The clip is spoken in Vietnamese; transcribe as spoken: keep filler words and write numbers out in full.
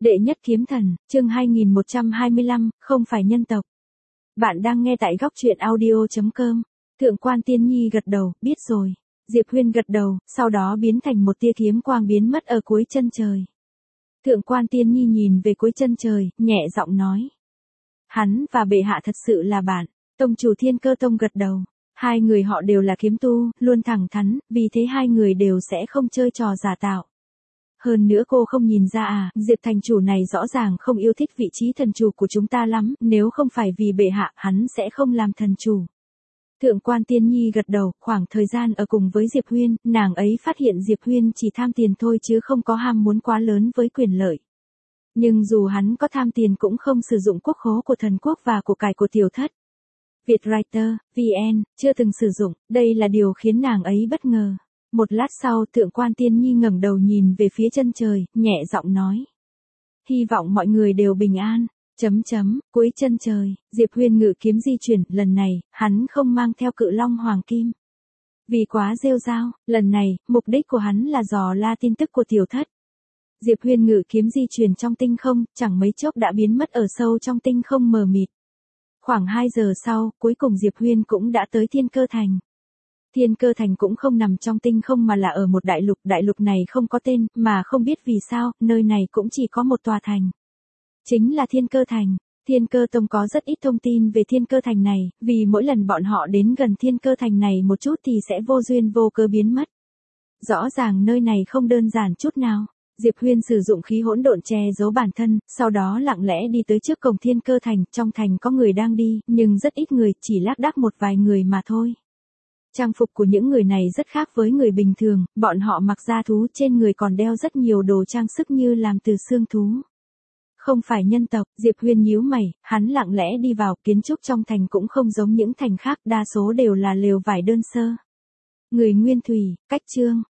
Đệ nhất kiếm thần, chương hai nghìn một trăm hai mươi lăm, không phải nhân tộc. Bạn đang nghe tại góc truyện audio chấm com. Thượng quan Tiên Nhi gật đầu, biết rồi. Diệp Huyên gật đầu, sau đó biến thành một tia kiếm quang biến mất ở cuối chân trời. Thượng quan Tiên Nhi nhìn về cuối chân trời, nhẹ giọng nói. Hắn và bệ hạ thật sự là bạn. Tông chủ Thiên Cơ Tông gật đầu. Hai người họ đều là kiếm tu, luôn thẳng thắn, vì thế hai người đều sẽ không chơi trò giả tạo. Hơn nữa cô không nhìn ra à, Diệp thành chủ này rõ ràng không yêu thích vị trí thần chủ của chúng ta lắm, nếu không phải vì bệ hạ, hắn sẽ không làm thần chủ. Thượng quan Tiên Nhi gật đầu, khoảng thời gian ở cùng với Diệp Huyên, nàng ấy phát hiện Diệp Huyên chỉ tham tiền thôi chứ không có ham muốn quá lớn với quyền lợi. Nhưng dù hắn có tham tiền cũng không sử dụng quốc khố của thần quốc và của cải của tiểu thất. Vietwriter, vê en, chưa từng sử dụng, đây là điều khiến nàng ấy bất ngờ. Một lát sau, Thượng quan Tiên Nhi ngẩng đầu nhìn về phía chân trời, nhẹ giọng nói. Hy vọng mọi người đều bình an. Chấm chấm, cuối chân trời, Diệp Huyên ngự kiếm di chuyển, lần này, hắn không mang theo cự long hoàng kim. Vì quá rêu rao, lần này, mục đích của hắn là dò la tin tức của tiểu thất. Diệp Huyên ngự kiếm di chuyển trong tinh không, chẳng mấy chốc đã biến mất ở sâu trong tinh không mờ mịt. Khoảng hai giờ sau, cuối cùng Diệp Huyên cũng đã tới Thiên Cơ Thành. Thiên Cơ Thành cũng không nằm trong tinh không mà là ở một đại lục, đại lục này không có tên, mà không biết vì sao, nơi này cũng chỉ có một tòa thành. Chính là Thiên Cơ Thành. Thiên Cơ Tông có rất ít thông tin về Thiên Cơ Thành này, vì mỗi lần bọn họ đến gần Thiên Cơ Thành này một chút thì sẽ vô duyên vô cớ biến mất. Rõ ràng nơi này không đơn giản chút nào. Diệp Huyên sử dụng khí hỗn độn che giấu bản thân, sau đó lặng lẽ đi tới trước cổng Thiên Cơ Thành, trong thành có người đang đi, nhưng rất ít người, chỉ lác đác một vài người mà thôi. Trang phục của những người này rất khác với người bình thường, bọn họ mặc da thú, trên người còn đeo rất nhiều đồ trang sức như làm từ xương thú. Không phải nhân tộc, Diệp Huyên nhíu mày, hắn lặng lẽ đi vào, kiến trúc trong thành cũng không giống những thành khác, đa số đều là lều vải đơn sơ. Người Nguyên Thủy, Cách Trương,